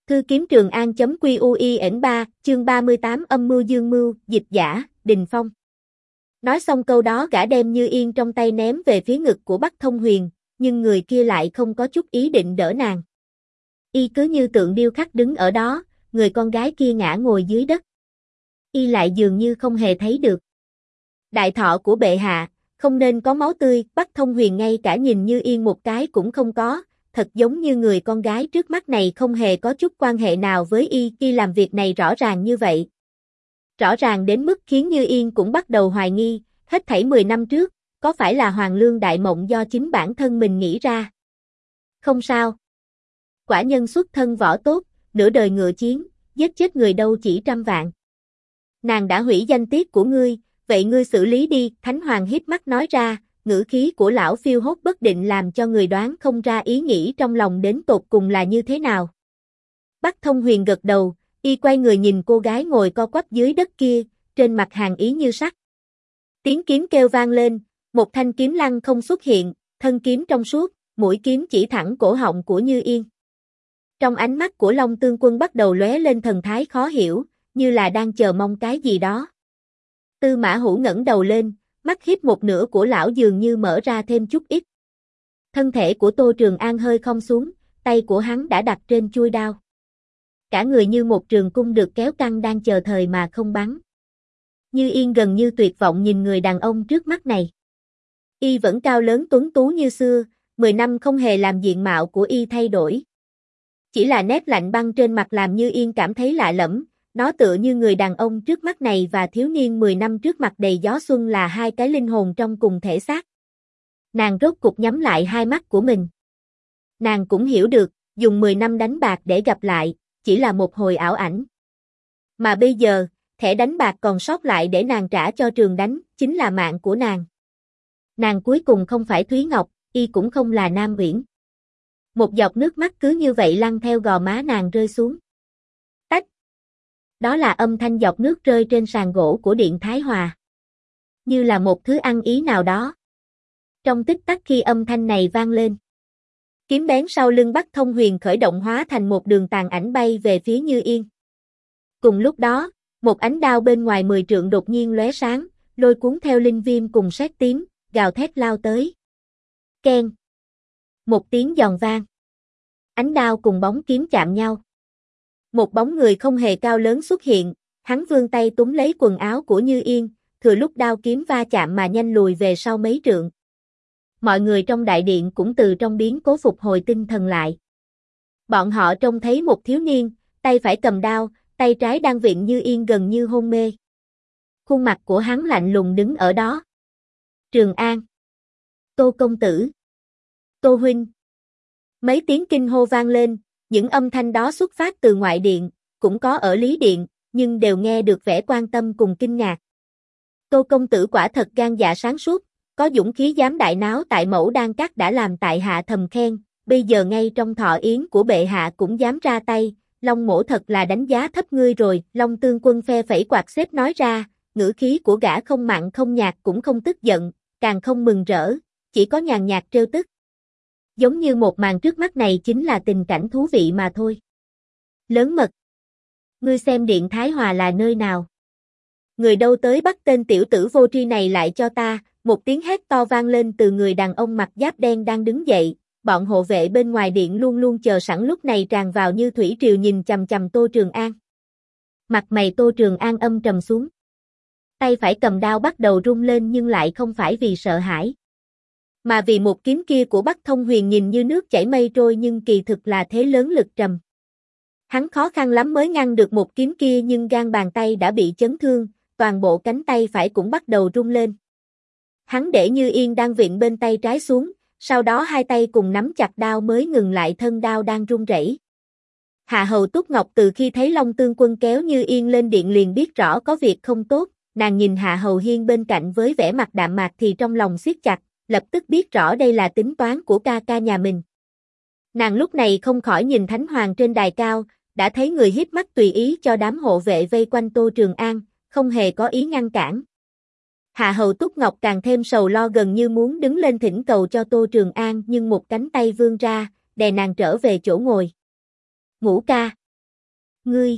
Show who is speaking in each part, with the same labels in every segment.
Speaker 1: Thư kiếm Trường An.QUIN3, chương 38 âm mưu dương mưu, dịch giả, Đình Phong. Nói xong câu đó gã đem Như Yên trong tay ném về phía ngực của Bắc Thông Huyền, nhưng người kia lại không có chút ý định đỡ nàng. Y cứ như tượng điêu khắc đứng ở đó, người con gái kia ngã ngồi dưới đất. Y lại dường như không hề thấy được. Đại thọ của bệ hạ, không nên có máu tươi, Bắc Thông Huyền ngay cả nhìn Như Yên một cái cũng không có. Thật giống như người con gái trước mắt này không hề có chút quan hệ nào với y làm việc này rõ ràng như vậy. Rõ ràng đến mức khiến Như Yên cũng bắt đầu hoài nghi, hết thảy 10 năm trước, có phải là Hoàng Lương đại mộng do chính bản thân mình nghĩ ra? Không sao. Quả nhân xuất thân võ tốt, nửa đời ngựa chiến, giết chết người đâu chỉ trăm vạn. Nàng đã hủy danh tiết của ngươi, vậy ngươi xử lý đi, Thánh Hoàng híp mắt nói ra. Ngữ khí của lão phiêu hốt bất định làm cho người đoán không ra ý nghĩ trong lòng đến tột cùng là như thế nào. Bắc Thông Huyền gật đầu, y quay người nhìn cô gái ngồi co quắp dưới đất kia, trên mặt hàn ý như sắt. Tiếng kiếm kêu vang lên, một thanh kiếm lăng không xuất hiện, thân kiếm trong suốt, mũi kiếm chỉ thẳng cổ họng của Như Yên. Trong ánh mắt của Long Tương Quân bắt đầu lóe lên thần thái khó hiểu, như là đang chờ mong cái gì đó. Tư Mã Hữu ngẩng đầu lên. Mắt hiếp một nửa của lão dường như mở ra thêm chút ít. Thân thể của Tô Trường An hơi khom xuống, tay của hắn đã đặt trên chuôi đao. Cả người như một trường cung được kéo căng đang chờ thời mà không bắn. Như Yên gần như tuyệt vọng nhìn người đàn ông trước mắt này. Y vẫn cao lớn tuấn tú như xưa, 10 năm không hề làm diện mạo của y thay đổi. Chỉ là nét lạnh băng trên mặt làm Như Yên cảm thấy lạ lẫm. Nó tựa như người đàn ông trước mắt này và thiếu niên 10 năm trước mặt đầy gió xuân là hai cái linh hồn trong cùng thể xác. Nàng rốt cục nhắm lại hai mắt của mình. Nàng cũng hiểu được, dùng 10 năm đánh bạc để gặp lại, chỉ là một hồi ảo ảnh. Mà bây giờ, thẻ đánh bạc còn sót lại để nàng trả cho Trường đánh, chính là mạng của nàng. Nàng cuối cùng không phải Thúy Ngọc, y cũng không là Nam Uyển. Một giọt nước mắt cứ như vậy lăn theo gò má nàng rơi xuống. Đó là âm thanh giọt nước rơi trên sàn gỗ của Điện Thái Hòa. Như là một thứ ăn ý nào đó. Trong tích tắc khi âm thanh này vang lên, kiếm bén sau lưng Bắc Thông Huyền khởi động hóa thành một đường tàn ảnh bay về phía Như Yên. Cùng lúc đó, một ánh đao bên ngoài 10 trượng đột nhiên lóe sáng, lôi cuốn theo linh viêm cùng sét tím, gào thét lao tới. Keng. Một tiếng giòn vang. Ánh đao cùng bóng kiếm chạm nhau. Một bóng người không hề cao lớn xuất hiện, hắn vươn tay túm lấy quần áo của Như Yên, thừa lúc đao kiếm va chạm mà nhanh lùi về sau mấy trượng. Mọi người trong đại điện cũng từ trong biến cố phục hồi tinh thần lại. Bọn họ trông thấy một thiếu niên, tay phải cầm đao, tay trái đang vịn Như Yên gần như hôn mê. Khuôn mặt của hắn lạnh lùng đứng ở đó. Trường An. Tô công tử. Tô huynh. Mấy tiếng kinh hô vang lên. Những âm thanh đó xuất phát từ ngoại điện, cũng có ở lý điện, nhưng đều nghe được vẻ quan tâm cùng kinh ngạc. Tô công tử quả thật gan dạ sáng suốt, có dũng khí dám đại náo tại Mẫu Đan Các đã làm tại hạ thầm khen, bây giờ ngay trong thọ yến của bệ hạ cũng dám ra tay, Long mỗ thật là đánh giá thấp ngươi rồi, Long Tương Quân phe phẩy quạt xếp nói ra, ngữ khí của gã không mặn không nhạt cũng không tức giận, càng không mừng rỡ, chỉ có nhàn nhạt trêu tức. Giống như một màn trước mắt này chính là tình cảnh thú vị mà thôi. Lớn mật. Ngươi xem Điện Thái Hòa là nơi nào? Người đâu tới bắt tên tiểu tử vô tri này lại cho ta, một tiếng hét to vang lên từ người đàn ông mặc giáp đen đang đứng dậy, bọn hộ vệ bên ngoài điện luôn luôn chờ sẵn lúc này tràn vào như thủy triều nhìn chằm chằm Tô Trường An. Mặt mày Tô Trường An âm trầm xuống. Tay phải cầm đao bắt đầu rung lên nhưng lại không phải vì sợ hãi. Mà vì một kiếm kia của Bắc Thông Huyền nhìn như nước chảy mây trôi nhưng kỳ thực là thế lớn lực trầm. Hắn khó khăn lắm mới ngăn được một kiếm kia nhưng gan bàn tay đã bị chấn thương, toàn bộ cánh tay phải cũng bắt đầu rung lên. Hắn để Như Yên đang vịn bên tay trái xuống, sau đó hai tay cùng nắm chặt đao mới ngừng lại thân đao đang run rẩy. Hạ hầu Túc Ngọc từ khi thấy Long Tương Quân kéo Như Yên lên điện liền biết rõ có việc không tốt, nàng nhìn Hạ hầu Hiên bên cạnh với vẻ mặt đạm mạc thì trong lòng siết chặt. Lập tức biết rõ đây là tính toán của ca ca nhà mình. Nàng lúc này không khỏi nhìn Thánh Hoàng trên đài cao, đã thấy người híp mắt tùy ý cho đám hộ vệ vây quanh Tô Trường An, không hề có ý ngăn cản. Hạ hầu Túc Ngọc càng thêm sầu lo gần như muốn đứng lên thỉnh cầu cho Tô Trường An nhưng một cánh tay vươn ra, đè nàng trở về chỗ ngồi. Ngũ ca. Ngươi.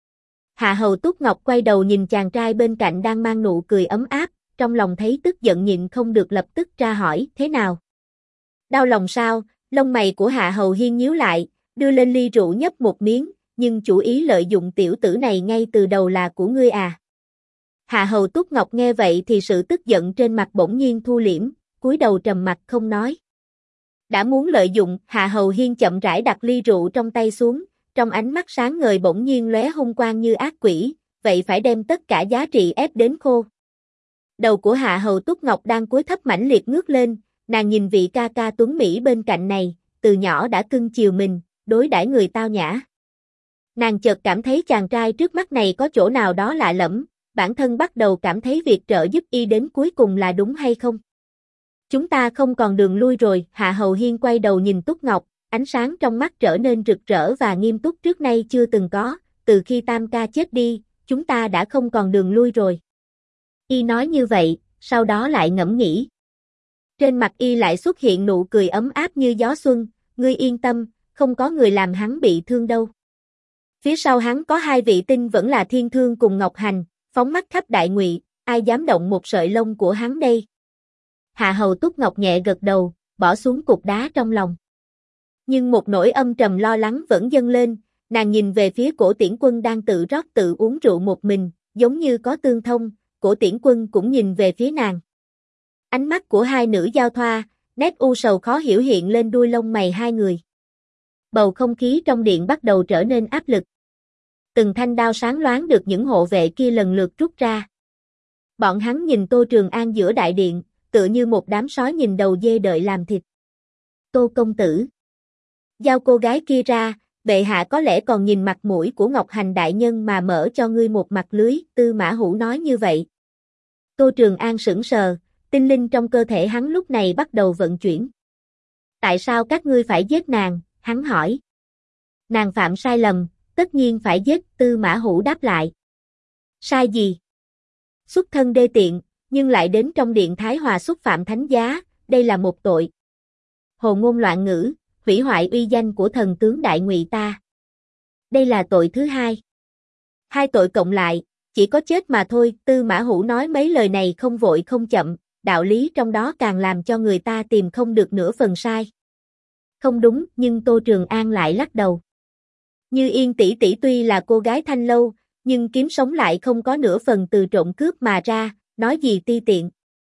Speaker 1: Hạ Hầu Túc Ngọc quay đầu nhìn chàng trai bên cạnh đang mang nụ cười ấm áp, trong lòng thấy tức giận nhịn không được lập tức tra hỏi, thế nào? Đau lòng sao? Lông mày của Hạ Hầu Hiên nhíu lại, đưa lên ly rượu nhấp một miếng, nhưng chủ ý lợi dụng tiểu tử này ngay từ đầu là của ngươi à? Hạ Hầu Túc Ngọc nghe vậy thì sự tức giận trên mặt bỗng nhiên thu liễm, cúi đầu trầm mặt không nói. Đã muốn lợi dụng, Hạ Hầu Hiên chậm rãi đặt ly rượu trong tay xuống, trong ánh mắt sáng ngời bỗng nhiên lóe hung quang như ác quỷ, vậy phải đem tất cả giá trị ép đến khô. Đầu của Hạ Hầu Túc Ngọc đang cúi thấp mãnh liệt ngước lên, nàng nhìn vị ca ca tuấn mỹ bên cạnh này, từ nhỏ đã cưng chiều mình, đối đãi người tao nhã. Nàng chợt cảm thấy chàng trai trước mắt này có chỗ nào đó lạ lẫm, bản thân bắt đầu cảm thấy việc trợ giúp y đến cuối cùng là đúng hay không. Chúng ta không còn đường lui rồi, Hạ Hầu Hiên quay đầu nhìn Túc Ngọc, ánh sáng trong mắt trở nên rực rỡ và nghiêm túc trước nay chưa từng có, từ khi Tam ca chết đi, chúng ta đã không còn đường lui rồi. Y nói như vậy, sau đó lại ngẫm nghĩ. Trên mặt y lại xuất hiện nụ cười ấm áp như gió xuân, ngươi yên tâm, không có người làm hắn bị thương đâu. Phía sau hắn có hai vị tinh vẫn là Thiên Thương cùng Ngọc Hành, phóng mắt khắp đại ngụy, ai dám động một sợi lông của hắn đây. Hạ Hầu Túc Ngọc nhẹ gật đầu, bỏ xuống cục đá trong lòng. Nhưng một nỗi âm trầm lo lắng vẫn dâng lên, nàng nhìn về phía Cổ Tiễn Quân đang tự rót tự uống rượu một mình, giống như có tương thông, Cổ Tiễn Quân cũng nhìn về phía nàng. Ánh mắt của hai nữ giao thoa, nét u sầu khó hiểu hiện lên đuôi lông mày hai người. Bầu không khí trong điện bắt đầu trở nên áp lực. Từng thanh đao sáng loáng được những hộ vệ kia lần lượt rút ra. Bọn hắn nhìn Tô Trường An giữa đại điện, tựa như một đám sói nhìn đầu dê đợi làm thịt. Tô công tử. Giao cô gái kia ra, bệ hạ có lẽ còn nhìn mặt mũi của Ngọc Hành đại nhân mà mở cho ngươi một mặt lưới, Tư Mã Hữu nói như vậy. Tô Trường An sững sờ, tinh linh trong cơ thể hắn lúc này bắt đầu vận chuyển. Tại sao các ngươi phải giết nàng, hắn hỏi. Nàng phạm sai lầm, tất nhiên phải giết, Tư Mã Hữu đáp lại. Sai gì? Xuất thân đê tiện, nhưng lại đến trong điện Thái Hòa xúc phạm thánh giá, đây là một tội. Hồ ngôn loạn ngữ, hủy hoại uy danh của thần tướng đại ngụy ta. Đây là tội thứ hai. Hai tội cộng lại, chỉ có chết mà thôi, Tư Mã Hữu nói mấy lời này không vội không chậm, đạo lý trong đó càng làm cho người ta tìm không được nửa phần sai. Không đúng, nhưng Tô Trường An lại lắc đầu. Như Yên tỷ tỷ tuy là cô gái thanh lâu, nhưng kiếm sống lại không có nửa phần từ trộm cướp mà ra, nói gì ti tiện.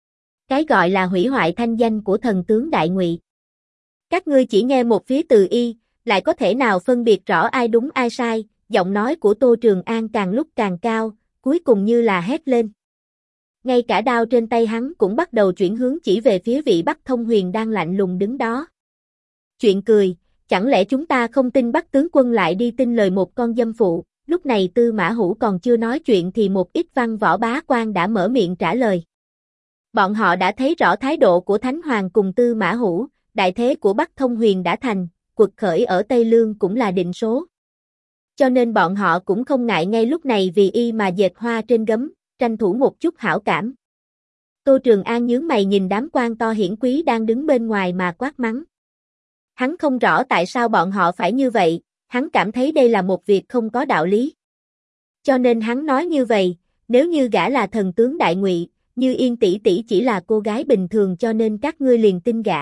Speaker 1: Cái gọi là hủy hoại thanh danh của thần tướng đại ngụy. Các ngươi chỉ nghe một phía từ y, lại có thể nào phân biệt rõ ai đúng ai sai, giọng nói của Tô Trường An càng lúc càng cao, cuối cùng như là hét lên. Ngay cả đao trên tay hắn cũng bắt đầu chuyển hướng chỉ về phía vị Bắc Thông Huyền đang lạnh lùng đứng đó. Chuyện cười, chẳng lẽ chúng ta không tin Bắc tướng quân lại đi tin lời một con dâm phụ, lúc này Tư Mã Hữu còn chưa nói chuyện thì một ít văn võ bá quan đã mở miệng trả lời. Bọn họ đã thấy rõ thái độ của Thánh Hoàng cùng Tư Mã Hữu, đại thế của Bắc Thông Huyền đã thành, quật khởi ở Tây Lương cũng là định số. Cho nên bọn họ cũng không ngại ngay lúc này vì y mà dệt hoa trên gấm, tranh thủ một chút hảo cảm. Tô Trường An nhướng mày nhìn đám quan to hiển quý đang đứng bên ngoài mà quát mắng. Hắn không rõ tại sao bọn họ phải như vậy, hắn cảm thấy đây là một việc không có đạo lý. Cho nên hắn nói như vậy, nếu như gã là thần tướng đại ngụy, Như Yên tỷ tỷ chỉ là cô gái bình thường cho nên các ngươi liền tin gã.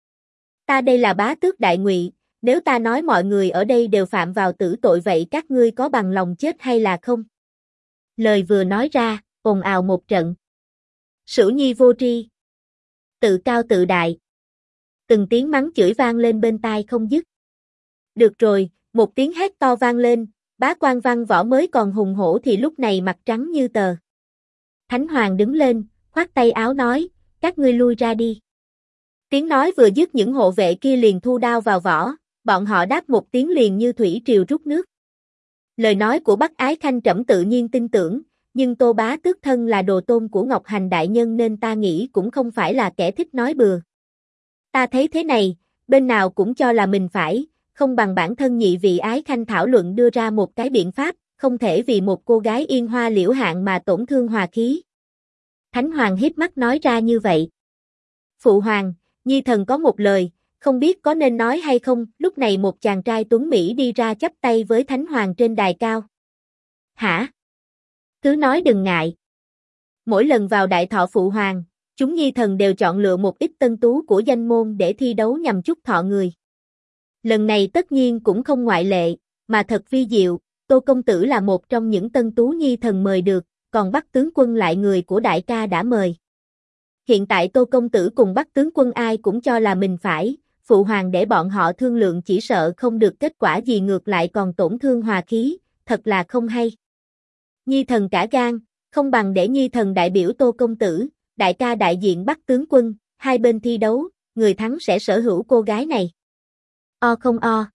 Speaker 1: Ta đây là bá tước đại ngụy, nếu ta nói mọi người ở đây đều phạm vào tử tội vậy các ngươi có bằng lòng chết hay là không? Lời vừa nói ra, ồn ào một trận. Sửu nhi vô tri. Tự cao tự đại. Từng tiếng mắng chửi vang lên bên tai không dứt. Được rồi, một tiếng hét to vang lên, bá quan văn võ mới còn hùng hổ thì lúc này mặt trắng như tờ. Thánh Hoàng đứng lên, khoát tay áo nói, các ngươi lui ra đi. Tiếng nói vừa dứt những hộ vệ kia liền thu đao vào vỏ, bọn họ đáp một tiếng liền như thủy triều rút nước. Lời nói của Bắc Ái Khanh trẫm tự nhiên tin tưởng, nhưng Tô bá tước thân là đồ tôn của Ngọc Hành đại nhân nên ta nghĩ cũng không phải là kẻ thích nói bừa. Ta thấy thế này, bên nào cũng cho là mình phải, không bằng bản thân nhị vị Ái Khanh thảo luận đưa ra một cái biện pháp, không thể vì một cô gái yên hoa liễu hạn mà tổn thương hòa khí. Thánh Hoàng híp mắt nói ra như vậy. Phụ hoàng, nhi thần có một lời, Không biết có nên nói hay không, lúc này một chàng trai tuấn Mỹ đi ra chắp tay với Thánh Hoàng trên đài cao. Hả? Cứ nói đừng ngại. Mỗi lần vào đại thọ phụ hoàng, chúng nhi thần đều chọn lựa một ít tân tú của danh môn để thi đấu nhằm chúc thọ người. Lần này tất nhiên cũng không ngoại lệ, mà thật vi diệu, Tô công tử là một trong những tân tú nhi thần mời được, còn Bắc tướng quân lại người của đại ca đã mời. Hiện tại Tô công tử cùng Bắc tướng quân ai cũng cho là mình phải, phụ hoàng để bọn họ thương lượng chỉ sợ không được kết quả gì ngược lại còn tổn thương hòa khí, thật là không hay. Nhi thần cả gan, không bằng để nhi thần đại biểu Tô công tử, đại ca đại diện Bắc tướng quân, hai bên thi đấu, người thắng sẽ sở hữu cô gái này. O không o.